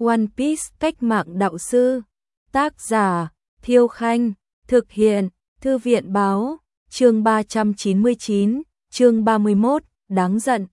One Piece cách mạng đạo sư. Tác giả Thiêu Khanh. Thực hiện Thư viện báo. Chương 399, chương 31, đáng giận.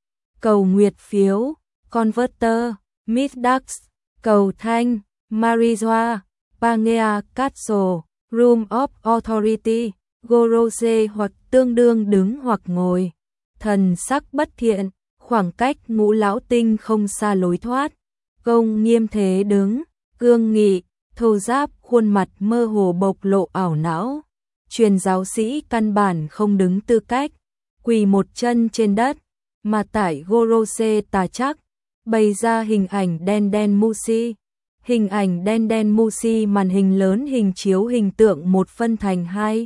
Cầu nguyệt phiếu, Converter, Middax, cầu thanh, Marijoa, Pangea Castle, Room of Authority, Gorose hoặc tương đương đứng hoặc ngồi. Thần sắc bất thiện, khoảng cách ngũ lão tinh không xa lối thoát. Công nghiêm thế đứng, cương nghị, thô giáp, khuôn mặt mơ hồ bộc lộ ảo não. Truyền giáo sĩ căn bản không đứng tư cách, quỳ một chân trên đất, mà tại Gorose tà chắc, bày ra hình ảnh đen Mushi. Hình ảnh đen Mushi màn hình lớn hình chiếu hình tượng một phân thành hai.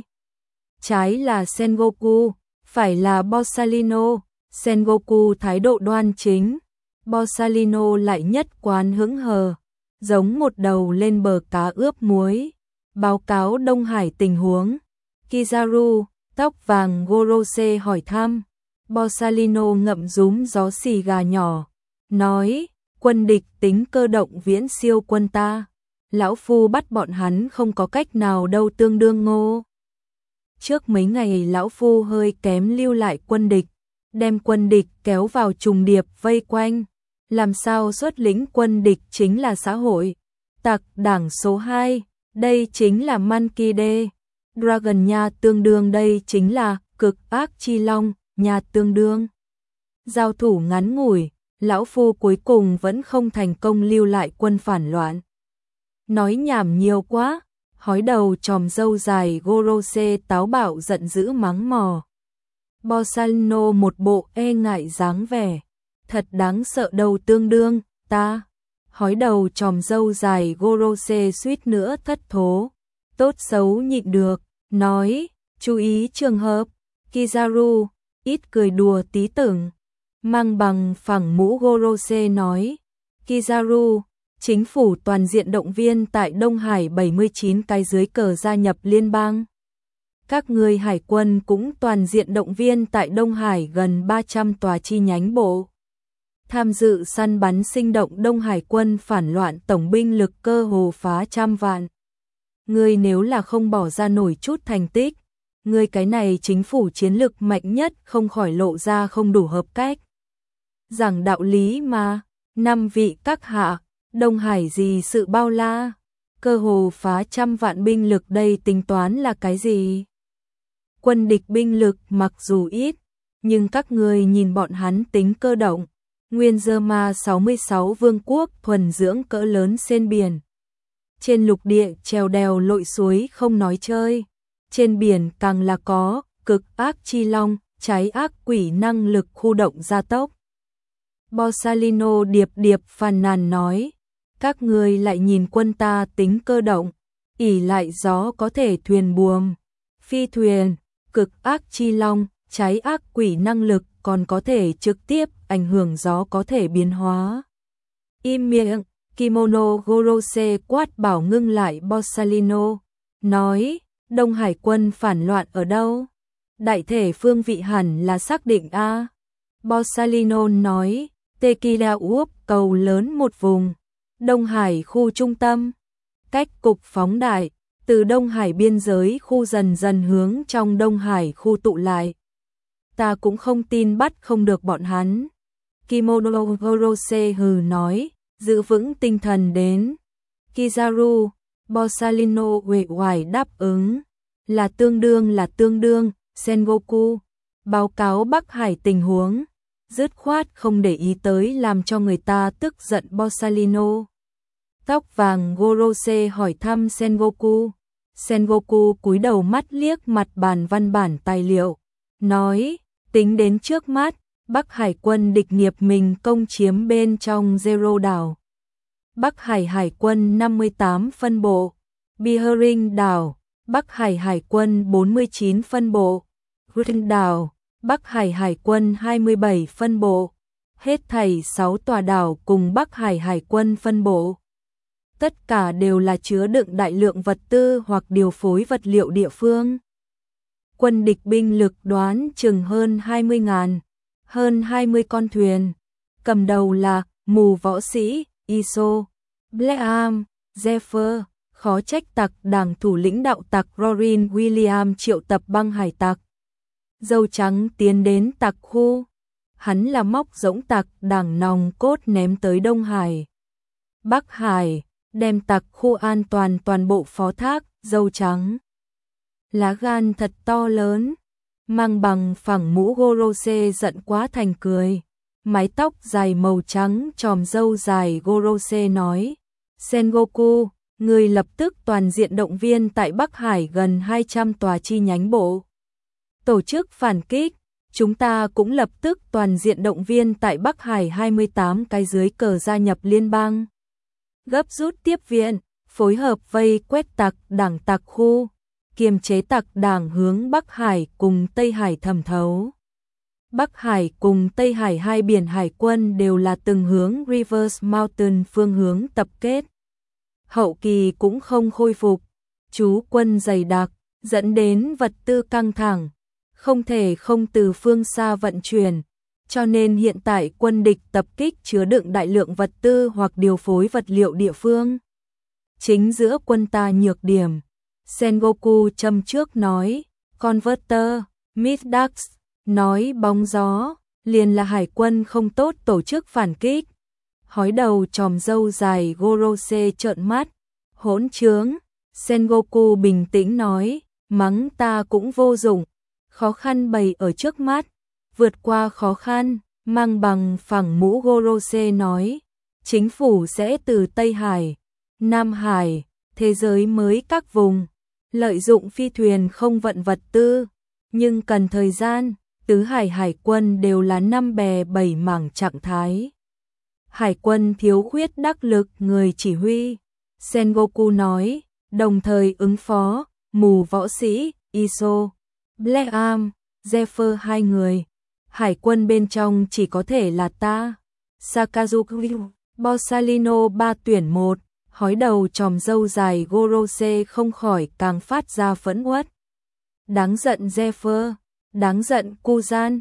Trái là Sengoku, phải là Borsalino. Sengoku thái độ đoan chính, Borsalino lại nhất quán hững hờ, giống một đầu lên bờ cá ướp muối. Báo cáo Đông Hải tình huống. Kizaru, tóc vàng Gorose hỏi thăm. Borsalino ngậm rúm gió xì gà nhỏ, nói, quân địch tính cơ động viễn siêu quân ta. Lão Phu bắt bọn hắn không có cách nào đâu, tương đương ngô. Trước mấy ngày Lão Phu hơi kém lưu lại quân địch, đem quân địch kéo vào trùng điệp vây quanh. Làm sao xuất lĩnh quân địch chính là xã hội tặc đảng số 2, đây chính là Mankide. Dragon nha, tương đương đây chính là cực ác chi long nha, tương đương. Giao thủ ngắn ngủi, Lão Phu cuối cùng vẫn không thành công lưu lại quân phản loạn. Nói nhảm nhiều quá. Hói đầu tròm râu dài Gorose táo bạo giận dữ mắng mò. Borsalino một bộ e ngại dáng vẻ, thật đáng sợ đầu, tương đương ta. Hói đầu tròm râu dài Gorose suýt nữa thất thố, tốt xấu nhịn được, nói, chú ý trường hợp. Kizaru, ít cười đùa tí tưởng, mang bằng phẳng mũ Gorose nói, Kizaru, chính phủ toàn diện động viên tại Đông Hải 79 cái dưới cờ gia nhập liên bang. Các người hải quân cũng toàn diện động viên tại Đông Hải gần 300 tòa chi nhánh bộ. Tham dự săn bắn sinh động Đông Hải quân phản loạn, tổng binh lực cơ hồ phá 100 vạn. Người nếu là không bỏ ra nổi chút thành tích, người cái này chính phủ chiến lược mạnh nhất không khỏi lộ ra không đủ hợp cách. Giảng đạo lý mà, 5 vị các hạ, Đông Hải gì sự bao la, cơ hồ phá 100 vạn binh lực, đây tính toán là cái gì? Quân địch binh lực mặc dù ít, nhưng các người nhìn bọn hắn tính cơ động. Nguyên Dơ-ma 66 vương quốc thuần dưỡng cỡ lớn trên biển. Trên lục địa trèo đèo lội suối không nói chơi. Trên biển càng là có cực ác chi long, trái ác quỷ năng lực khu động gia tốc. Borsalino điệp điệp phàn nàn nói, các người lại nhìn quân ta tính cơ động, ỷ lại gió có thể thuyền buồm, phi thuyền, cực ác chi long, trái ác quỷ năng lực còn có thể trực tiếp ảnh hưởng gió, có thể biến hóa. Im miệng, kimono Gorose quát bảo ngưng lại Borsalino, nói, Đông Hải quân phản loạn ở đâu? Đại thể phương vị hẳn là xác định a. Borsalino nói, Tequila Úp cầu lớn một vùng, Đông Hải khu trung tâm, cách cục phóng đại, từ Đông Hải biên giới khu dần dần hướng trong Đông Hải khu tụ lại. Ta cũng không tin bắt không được bọn hắn. Kimono Gorose hừ nói, giữ vững tinh thần đến. Kizaru, Borsalino uể oải đáp ứng, là tương đương, Sengoku, báo cáo Bắc Hải tình huống, dứt khoát không để ý tới làm cho người ta tức giận Borsalino. Tóc vàng Gorose hỏi thăm Sengoku. Sengoku cúi đầu mắt liếc mặt bàn văn bản tài liệu, nói, tính đến trước mắt, Bắc Hải quân địch nghiệp mình công chiếm bên trong Zero đảo. Bắc Hải Hải quân 58 phân bộ, Bihering đảo, Bắc Hải Hải quân 49 phân bộ, Green đảo, Bắc Hải Hải quân 27 phân bộ, hết thảy 6 tòa đảo cùng Bắc Hải Hải quân phân bộ. Tất cả đều là chứa đựng đại lượng vật tư hoặc điều phối vật liệu địa phương. Quân địch binh lực đoán chừng hơn 20.000, hơn 20 con thuyền. Cầm đầu là mù võ sĩ, Iso, Blackham, Zephyr, khó trách tặc đảng thủ lĩnh đạo tặc Rorin William triệu tập băng hải tặc. Dâu trắng tiến đến tặc khu. Hắn là móc rỗng tặc đảng nòng cốt ném tới Đông Hải, Bắc Hải, đem tặc khu an toàn toàn bộ phó thác. Dâu trắng lá gan thật to lớn. Mang bằng phẳng mũ Gorose giận quá thành cười. Mái tóc dài màu trắng tròm râu dài Gorose nói: Sengoku, người lập tức toàn diện động viên tại Bắc Hải gần 200 tòa chi nhánh bộ. Tổ chức phản kích, chúng ta cũng lập tức toàn diện động viên tại Bắc Hải 28 cái dưới cờ gia nhập liên bang. Gấp rút tiếp viện, phối hợp vây quét tặc đảng tặc khu, kiềm chế tặc đảng hướng Bắc Hải cùng Tây Hải thẩm thấu. Bắc Hải cùng Tây Hải hai biển hải quân đều là từng hướng Rivers Mountain phương hướng tập kết. Hậu kỳ cũng không khôi phục, trú quân dày đặc, dẫn đến vật tư căng thẳng, không thể không từ phương xa vận chuyển, cho nên hiện tại quân địch tập kích chứa đựng đại lượng vật tư hoặc điều phối vật liệu địa phương. Chính giữa quân ta nhược điểm, Sengoku châm trước nói, Converter, Midax, nói bóng gió, liền là hải quân không tốt tổ chức phản kích. Hói đầu tròm râu dài Gorose trợn mắt, hỗn trướng. Sengoku bình tĩnh nói, mắng ta cũng vô dụng, khó khăn bày ở trước mắt, vượt qua khó khăn. Mang bằng phẳng mũ Gorose nói, chính phủ sẽ từ Tây Hải, Nam Hải, thế giới mới các vùng, lợi dụng phi thuyền không vận vật tư, nhưng cần thời gian. Tứ hải hải quân đều là 5 bè 7 mảng trạng thái. Hải quân thiếu khuyết đắc lực người chỉ huy. Sengoku nói, đồng thời ứng phó, mù võ sĩ, Iso, Blackham, Zephyr 2 người. Hải quân bên trong chỉ có thể là ta. Sakazuki, Borsalino 3 tuyển 1, hói đầu tròm râu dài Gorose không khỏi càng phát ra phẫn uất. Đáng giận Zephyr, đáng giận Kuzan,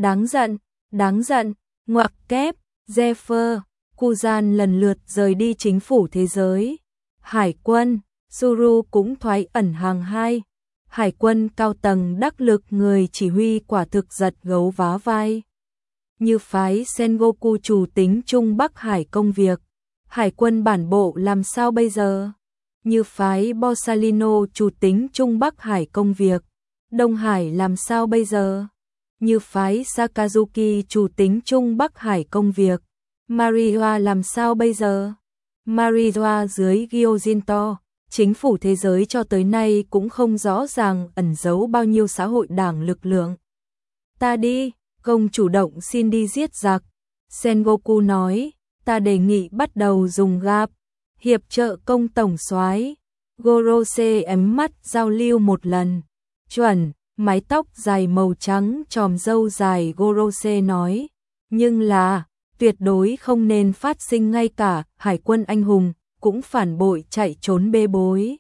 đáng giận, ngoặc kép, Zephyr, Kuzan lần lượt rời đi chính phủ thế giới. Hải quân, Suru cũng thoái ẩn hàng 2. Hải quân cao tầng đắc lực người chỉ huy quả thực giật gấu vá vai. Như phái Sengoku chủ tính Trung Bắc Hải công việc, Hải quân bản bộ làm sao bây giờ? Như phái Borsalino chủ tính Trung Bắc Hải công việc, Đông Hải làm sao bây giờ? Như phái Sakazuki chủ tính Trung Bắc Hải công việc, Mariwa làm sao bây giờ? Mariwa dưới Gyojinto, chính phủ thế giới cho tới nay cũng không rõ ràng ẩn giấu bao nhiêu xã hội đảng lực lượng. Ta đi, công chủ động xin đi giết giặc. Sengoku nói, ta đề nghị bắt đầu dùng gạp, hiệp trợ công tổng soái. Gorose ém mắt giao lưu một lần. Chuẩn, mái tóc dài màu trắng tròm râu dài Gorose nói, nhưng là, tuyệt đối không nên phát sinh ngay cả hải quân anh hùng, cũng phản bội chạy trốn bê bối.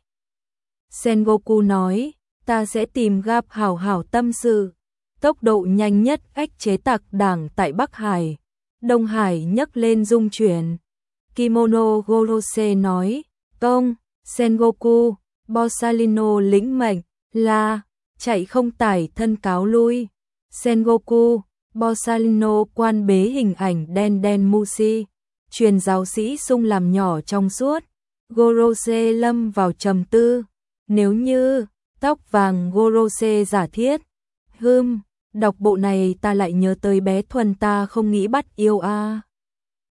Sengoku nói, ta sẽ tìm gạp hảo hảo tâm sự, tốc độ nhanh nhất ách chế tặc đảng tại Bắc Hải, Đông Hải nhấc lên dung chuyển. Kimono Gorose nói, công, Sengoku, Borsalino lĩnh mệnh, là, chạy không tải thân cáo lui. Sengoku, Borsalino quan bế hình ảnh đen đen Mushi, truyền giáo sĩ sung làm nhỏ trong suốt. Gorose lâm vào trầm tư, nếu như, tóc vàng Gorose giả thiết. Đọc bộ này ta lại nhớ tới bé Thuần ta không nghĩ bắt yêu a.